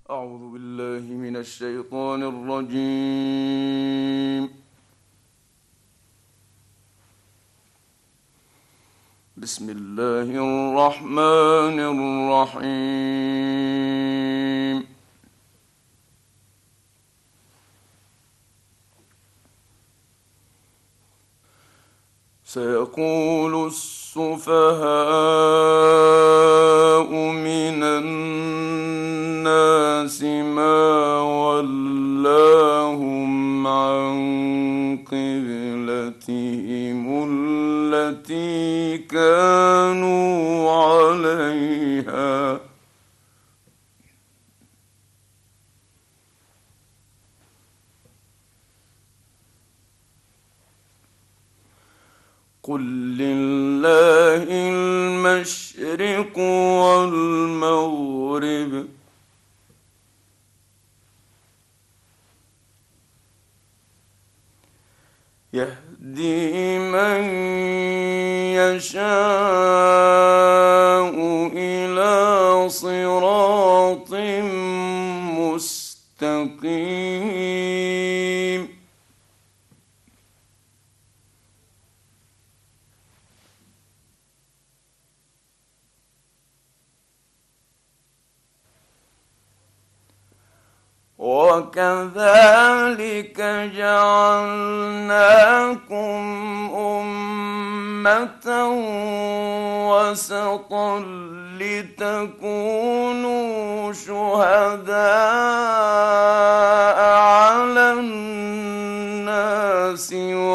أعوذ بالله من الشيطان الرجيم. بسم الله الرحمن الرحيم. سيقول السفهاء من الناس ما ولاهم عن قبلتهم التي كانوا عليها قل لله المشرق والمغرب يهدي من يشاء إلى صراط مستقيم. وكذلك جعلناكم أمة وسطا لتكونوا شهداء على الناس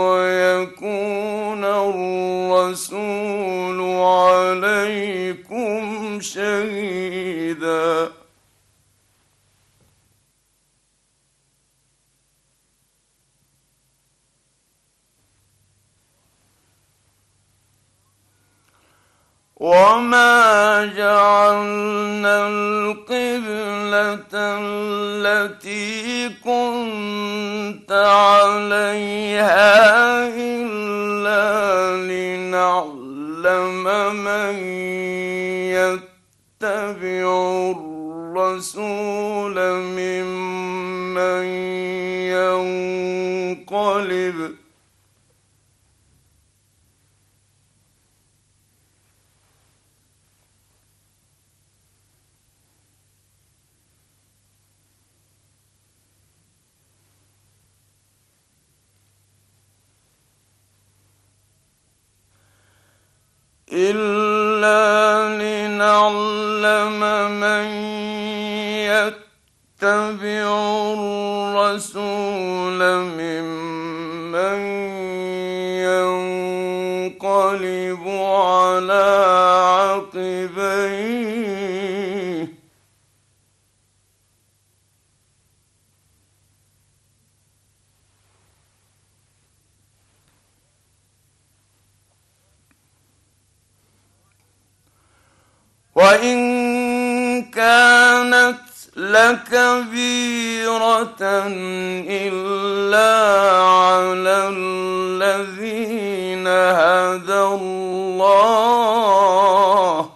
ويكون الرسول عليكم شهيدا. وما جعلنا القبلة التي كنت عليها إلا لنعلم من يتبع الرسول ممن ينقلب من يتبع الرسول ممن ينقلب على عقبيه وإن كانت لكبيرة إلا على الذين هدى الله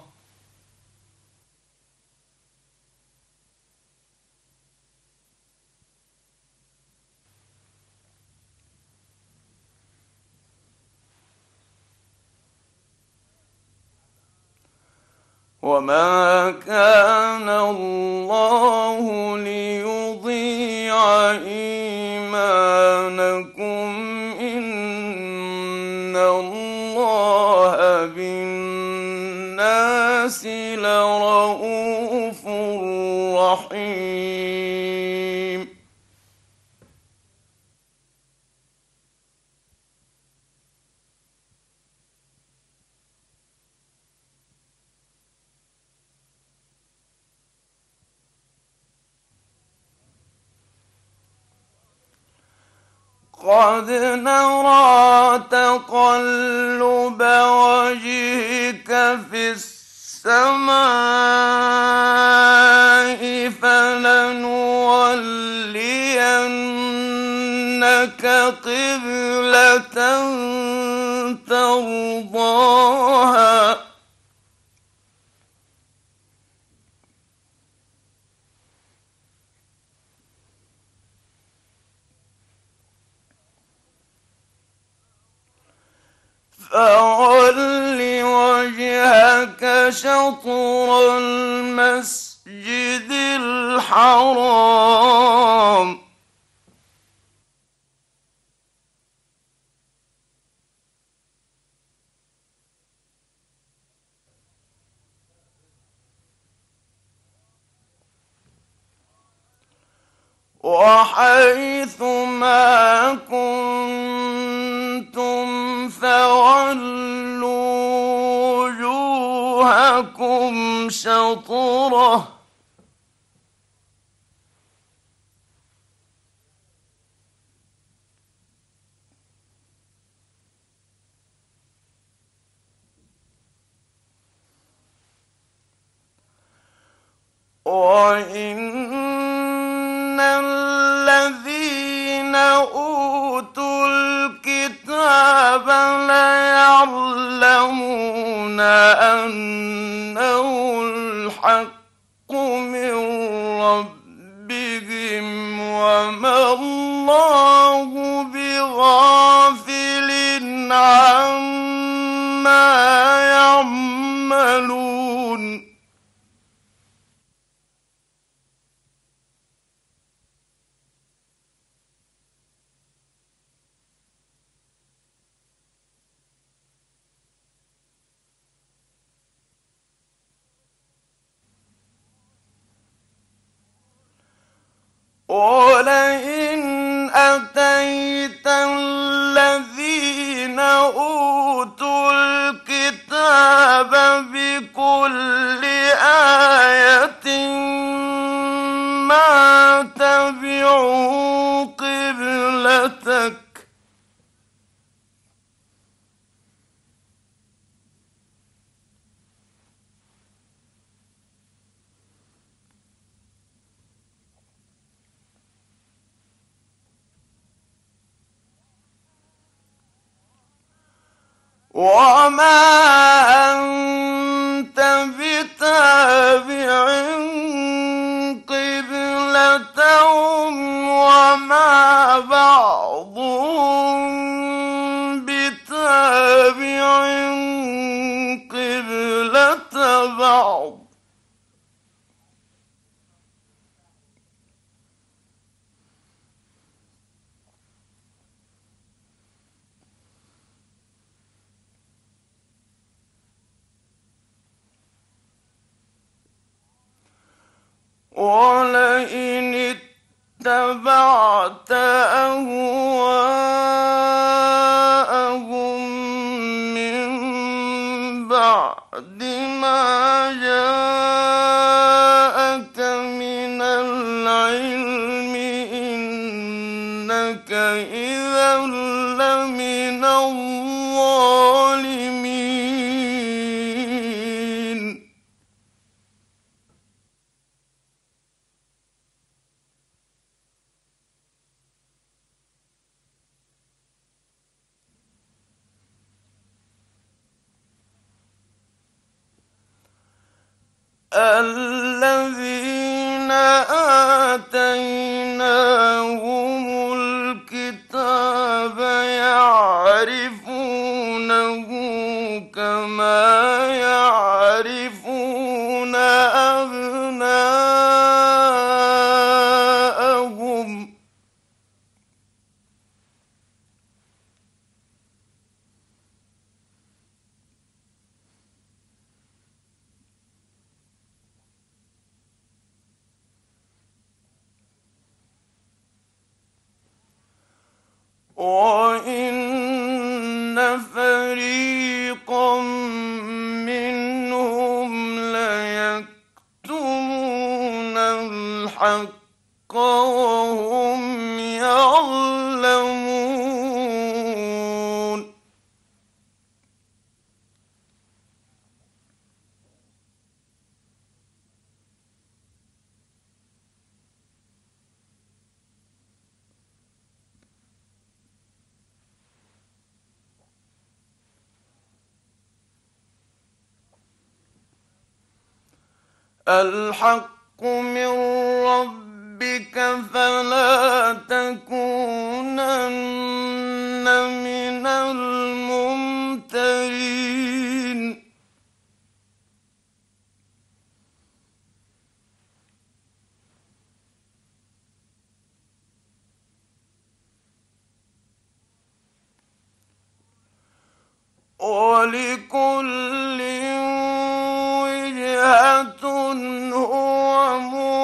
وما كان الله ليضيع إيمانكم إن الله بالناس لرءوف رحيم. قد نرى تقلب وجهك في السماء فلنولينك قبلة ترضاها فَوَلِّ وَجْهَكَ شَطْرَ الْمَسْجِدِ الْحَرَامِ وَحَيْثُ مَا كُنتُمْ فَوَلُّوا وُجُوهَكُمْ شَطْرَهُ ۗ وَإِنَّ الَّذِينَ أُوتُوا الْكِتَابَ لَيَعْلَمُونَ أَنَّهُ الْحَقُّ مِن رَّبِّهِمْ وَمَا اللَّهُ بِغَافِلٍ عَمَّا يَعْمَلُونَ وَلَئِنْ أَتَيْتَ الَّذِينَ أُوتُوا الْكِتَابَ بِكُلِّ آيَةٍ مَا تَبِعُوا قِبْلَتَكَ ۚ وَمَا أَنتَ بِتَابِعٍ قِبْلَتَهُمْ وَمَا بَعْضُهُم بِتَابِعٍ قِبْلَةَ بَعْضٍ ۚ وَلَئِنِ اتَّبَعْتَ أَهْوَاءَهُم مِّن بَعْدِ مَا جَاءَكَ مِنَ الْعِلْمِ إِنَّكَ إِذًا لَّمِنَ الظَّالِمِينَ الَّذِينَ آتَيْنَاهُمُ الْكِتَابَ يَعْرِفُونَهُ كَمَا يَعْرِفُونَ أَبْنَاءَهُمْ ۖ وَإِنَّ فَرِيقًا مِّنْهُمْ لَيَكْتُمُونَ الْحَقَّ وَهُمْ يَعْلَمُونَ الْحَقُّ مِن رَّبِّكَ فَلَا تَكُونَنَّ مِنَ الْمُمْتَرِينَ ولكل وجهة هو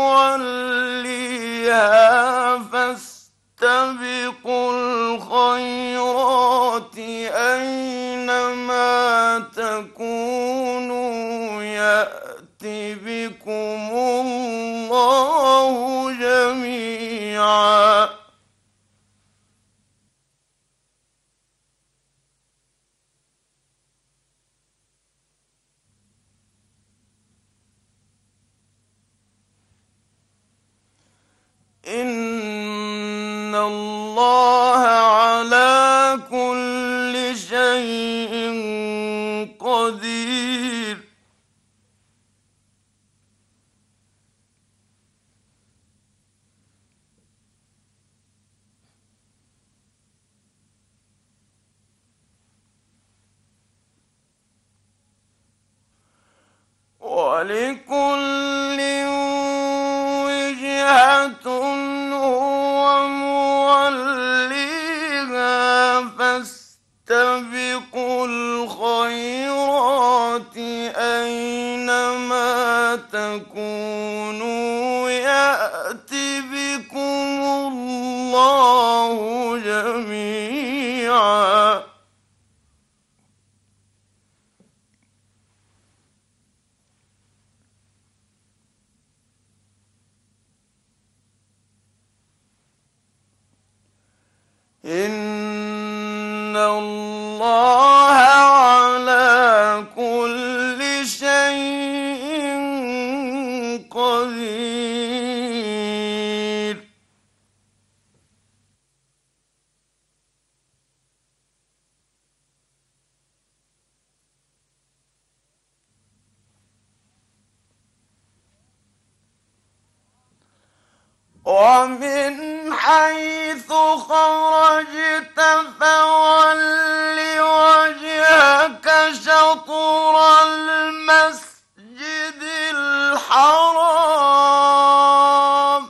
موليها فاستبقوا الخيرات أينما تكونوا يأت بكم الله جميعا. إن الله على كل شيء قدير. ولكل وجهة هو موليها فاستبقوا الخيرات أينما تكونوا يأت بكم الله جميعا. إن الله على كل شيء قدير. ومن حيث خرجت فول وجهك شطر المسجد الحرام.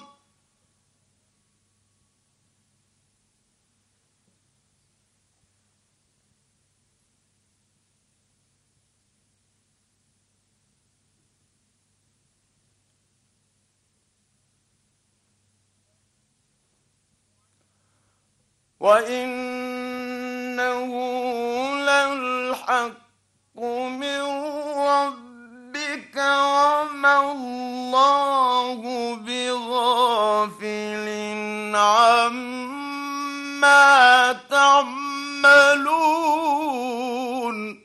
وإنه للحق من ربك وما الله بغافل عما تعملون.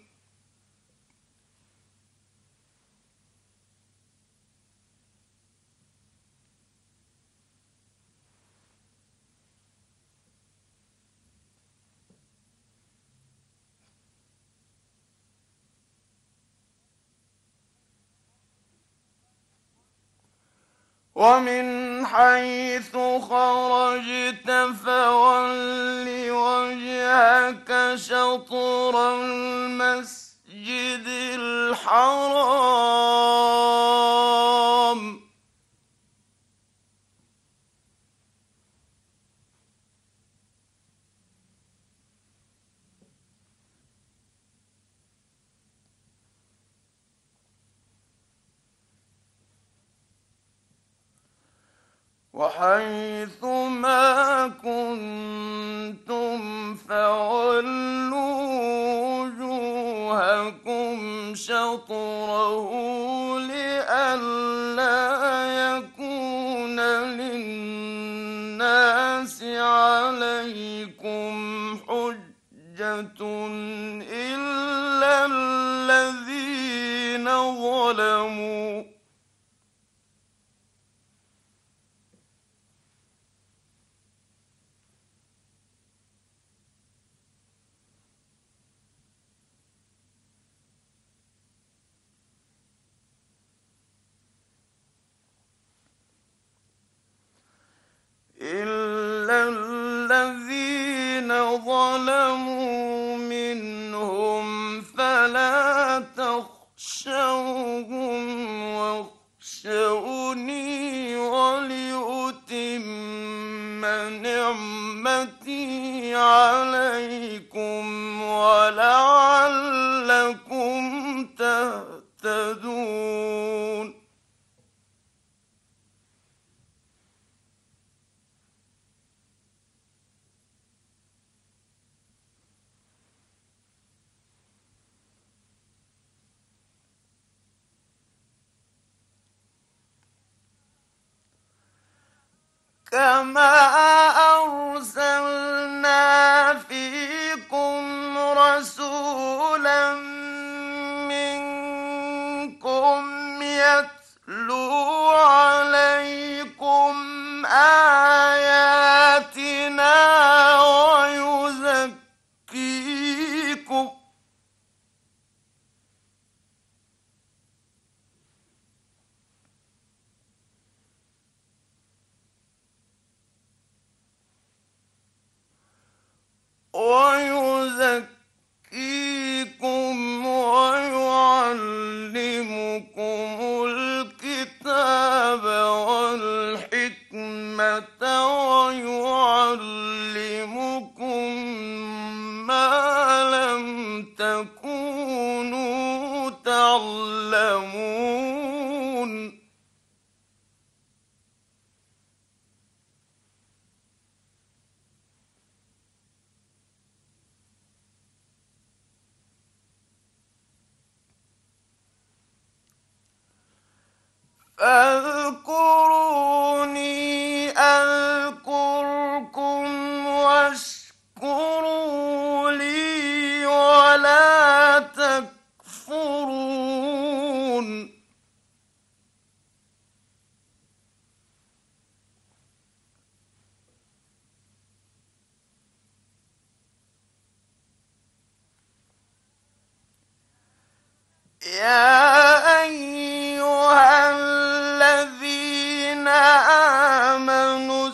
ومن حيث خرجت فول وجهك شطر المسجد الحرام. وحيث ما كنتم فولوا وجوهكم شطره لئلا يكون للناس عليكم حجة إلا الذين ظلموا. إلا الذين ظلموا منهم فلا تخشوهم واخشوني ولأتم نعمتي عليكم ولعلكم كما أرسلنا فيكم رسولا منكم يتلو عليكم آياتنا ويزكيكم ويعلمكم الكتاب والحكمة ويعلمكم ما لم تكونوا تعلمون فاذكروني أذكركم واشكروا لي ولا تكفرون يا أيها الذين آمنوا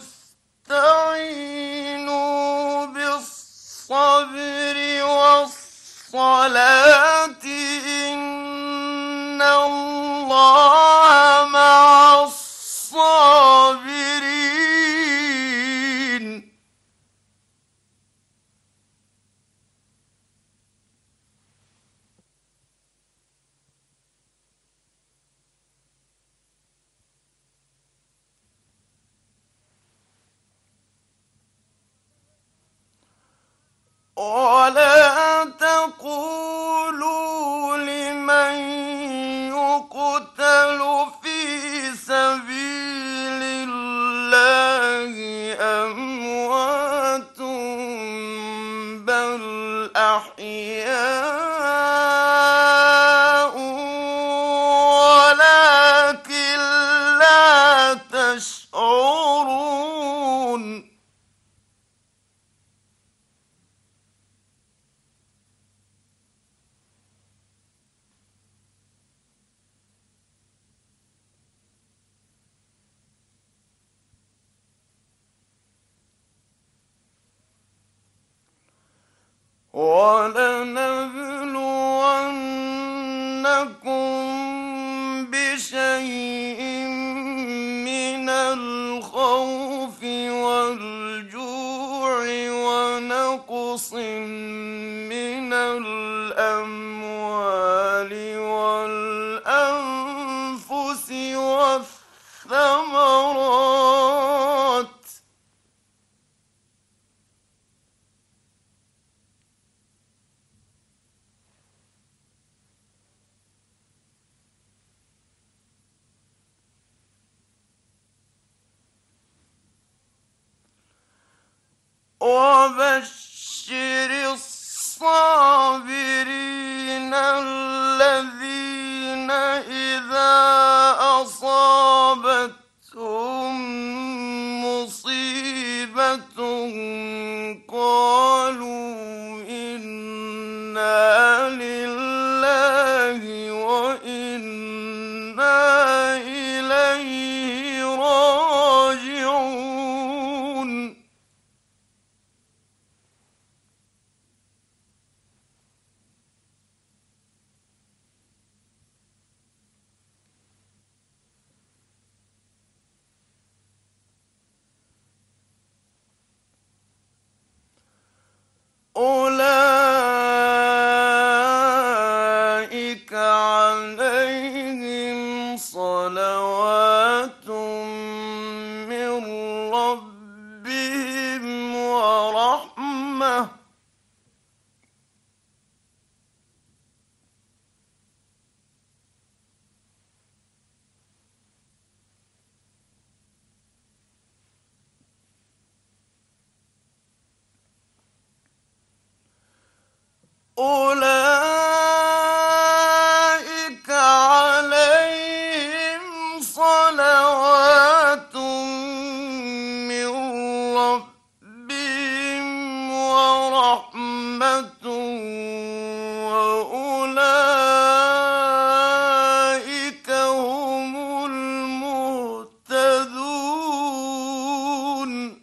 استعينوا بالصبر والصلاة إن الله مع الصابرين ولا تقولوا لمن يقتل في سبيل الله أموات بل أحياء ولكن لا تشعرون ولنبلونكم بشيء من الخوف والجوع ونقص من الأموال والأنفس والثمرات وبشر الصابرين الذين إذا أصابتهم مصيبة قالوا إنا لله وإنا إليه راجعون. أولئك عليهم صلوات من ربهم ورحمة وأولئك هم المهتدون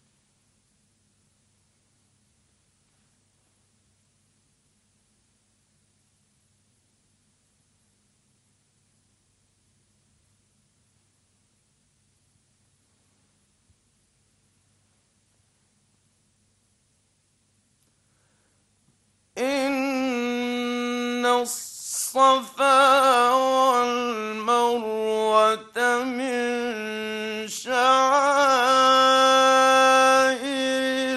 إن الصفا والمروة من شعائر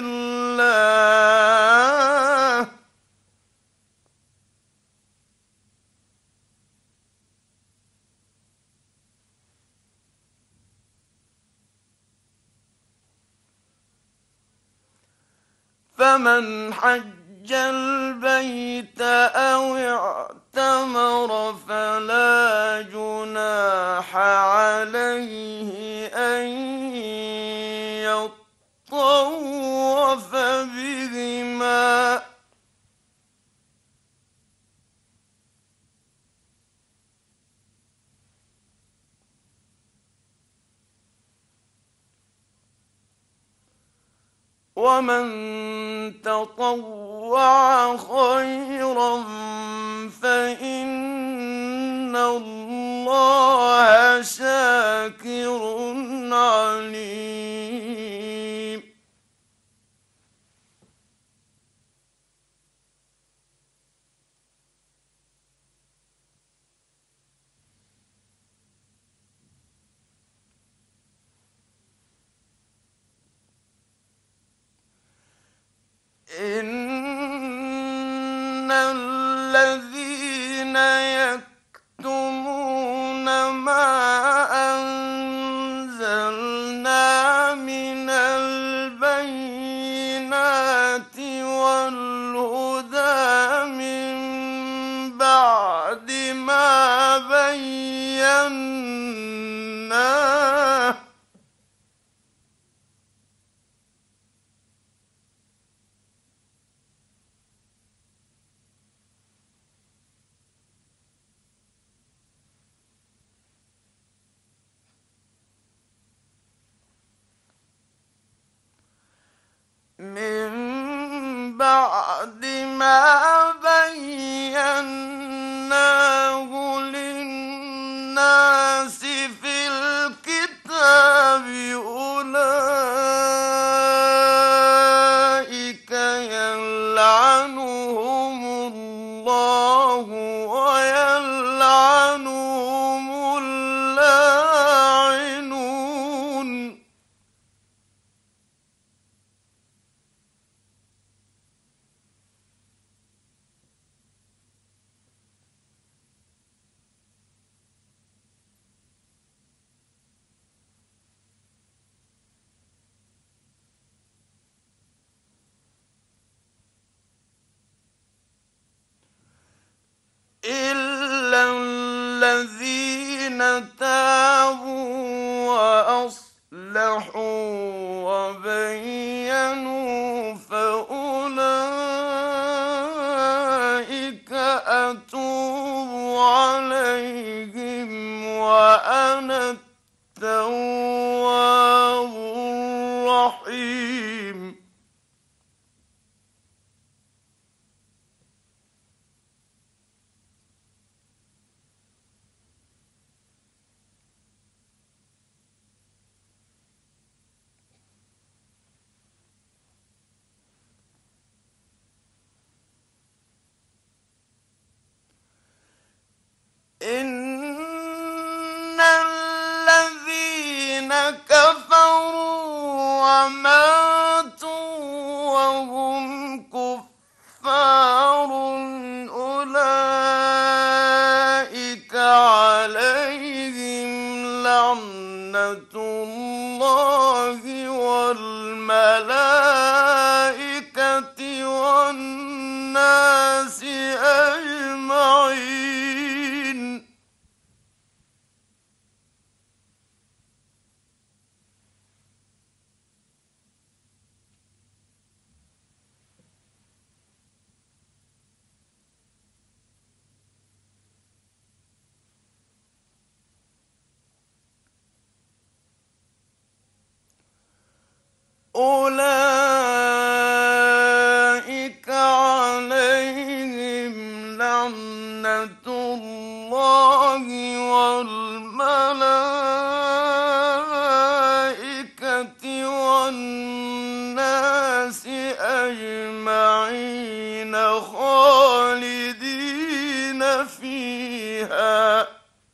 الله فمن حج البيت أو اعتمر فلا جناح عليه أن يطوف بهما ومن تطوع خيرا فإن الله شاكر عليم إن الذين يكتمون ما أنزلنا من البينات والهدى من بعد ما بيناه من بعد ما بيناه للناس في الكتاب أولئك يلعنهم الله ويلعنهم اللاعنون إلا الذين تابوا وأصلحوا وبينوا فأولئك أتوب عليهم وأنا التواب الرحيم إن الذين كفروا وماتوا وهم كفار أولئك عليهم لعنة الله والملائكة والناس والناس أجمعين. أولئك عليهم لعنة الله والملائكة والناس أجمعين خالدين فيها.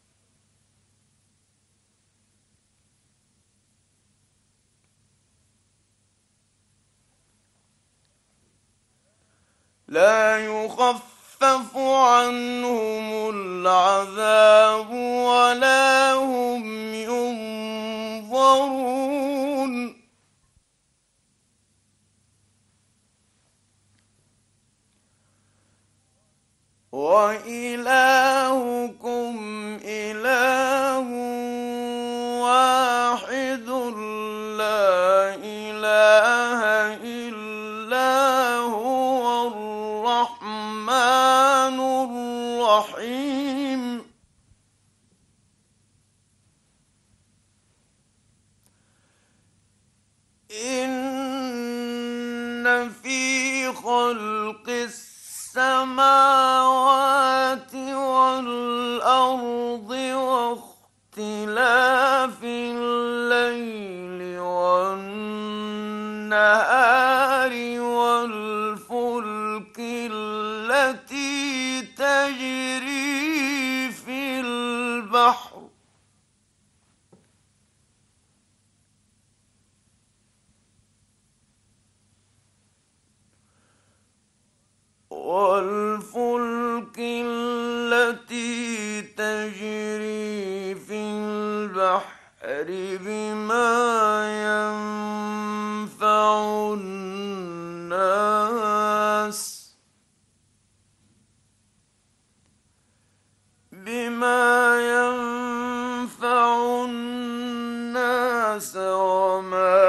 لا يخفف عنهم العذاب ولا هم ينظرون. وإلهكم إله واحد لا إله إلا هو الرحمن الرحيم. إن في خلق السماوات والأرض واختلاف الليل والنهار والفلك التي تجري في البحر بما ينفع الناس وما